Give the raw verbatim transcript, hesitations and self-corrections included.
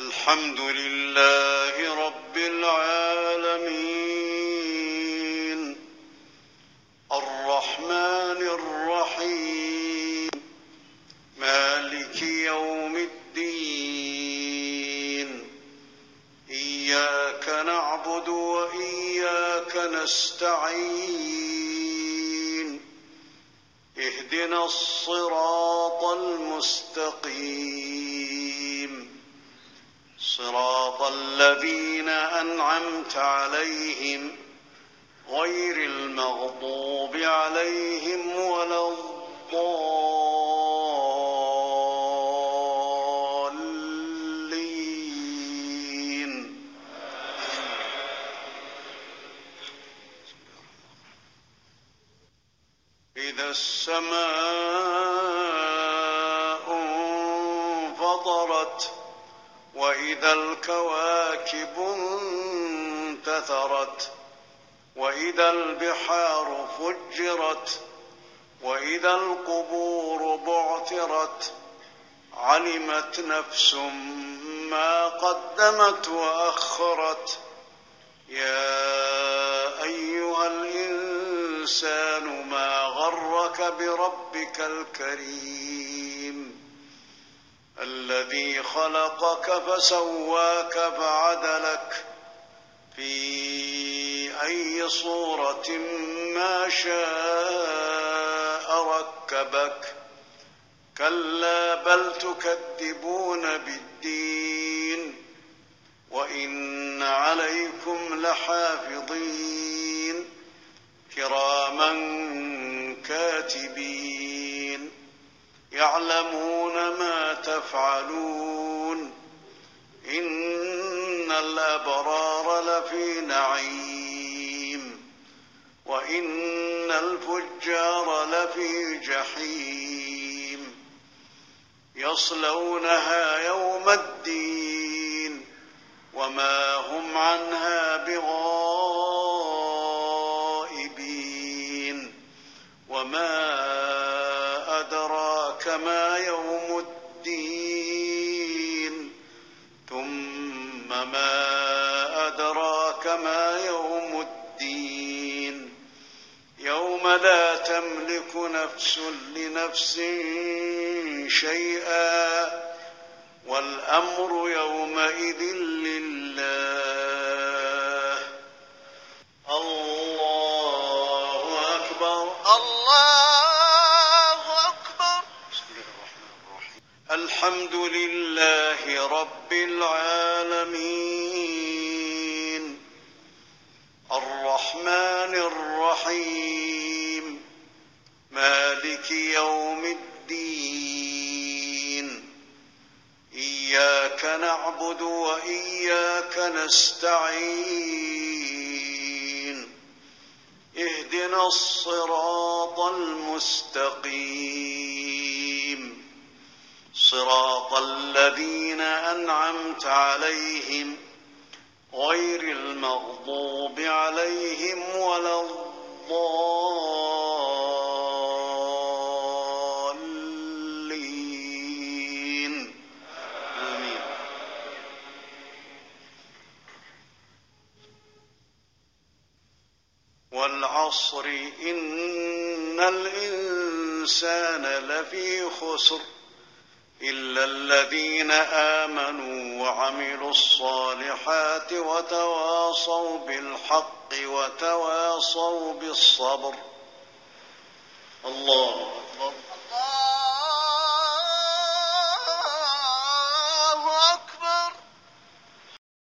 الحمد لله رب العالمين الرحمن الرحيم مالك يوم الدين إياك نعبد وإياك نستعين اهدنا الصراط المستقيم صراط الذين أنعمت عليهم غير المغضوب عليهم ولا الضالين. إذا السماء انفطرت وإذا الكواكب انتثرت وإذا البحار فجرت وإذا القبور بعثرت علمت نفس ما قدمت وأخرت يا أيها الإنسان ما غرك بربك الكريم الذي خلقك فسواك فعدلك في أي صورة ما شاء ركبك كلا بل تكذبون بالدين وإن عليكم لحافظين كراما كاتبين يعلمون ما تفعلون إن الأبرار لفي نعيم وإن الفجار لفي جحيم يصلونها يوم الدين وما هم عنها بغائبين وما أدراك ما يوم الدين ثم ما أدراك ما يوم الدين يوم لا تملك نفس لنفس شيئا والأمر يومئذ لله. الله أكبر الله أكبر. بسم الله الرحمن الرحيم الحمد لله رب العالمين الرحمن الرحيم مالك يوم الدين إياك نعبد وإياك نستعين اهدنا الصراط المستقيم صراط الذين أنعمت عليهم غير المغضوب عليهم ولا الضالين آمين. والعصر إن الإنسان لفي خسر إلا الذين آمنوا وعملوا الصالحات وتواصوا بالحق وتواصوا بالصبر. الله